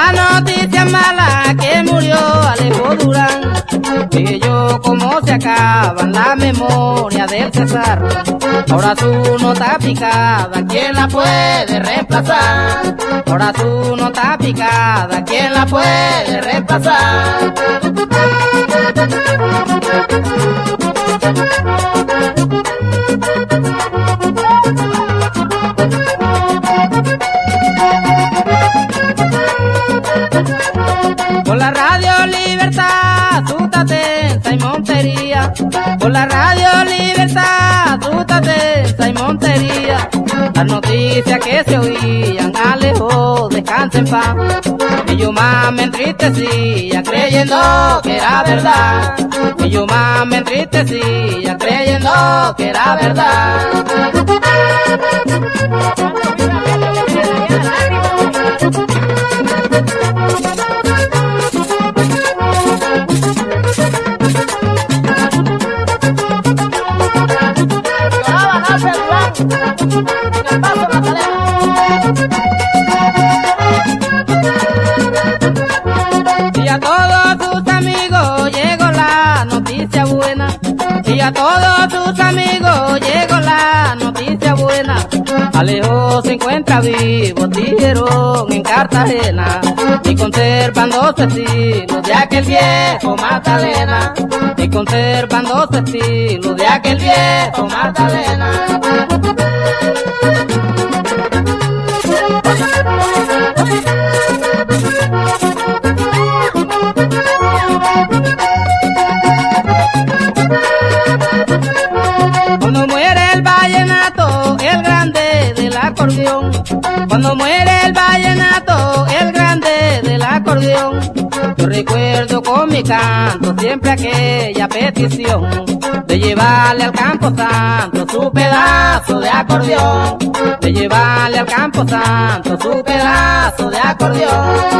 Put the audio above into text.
la noticia mala que murió Alejo Durán. Dije yo cómo se acaban la memoria del César. Ahora su nota picada, ¿quién la puede reemplazar? Ahora su nota picada, ¿quién la puede reemplazar? Por la Radio Libertad, su tatenza y Montería. Por la Radio Libertad, su tatenza y Montería. Las noticias que se oían, Alejo, descansa en paz. Y yo más me entristecía creyendo que era verdad. Y yo más me entristecía creyendo que era verdad. Y a todos sus amigos llegó la noticia buena. Y a todos sus amigos llegó la noticia buena. Alejo se encuentra vivo, dijeron en Cartagena, y conservando su estilo de aquel viejo Magdalena. Y conservando su estilo de aquel viejo Magdalena. Cuando muere el vallenato, el grande del acordeón. Cuando muere el vallenato, el grande del acordeón. Yo recuerdo con mi canto siempre aquella petición de llevarle al Camposanto su pedazo de acordeón. De llevarle al Camposanto su pedazo de acordeón.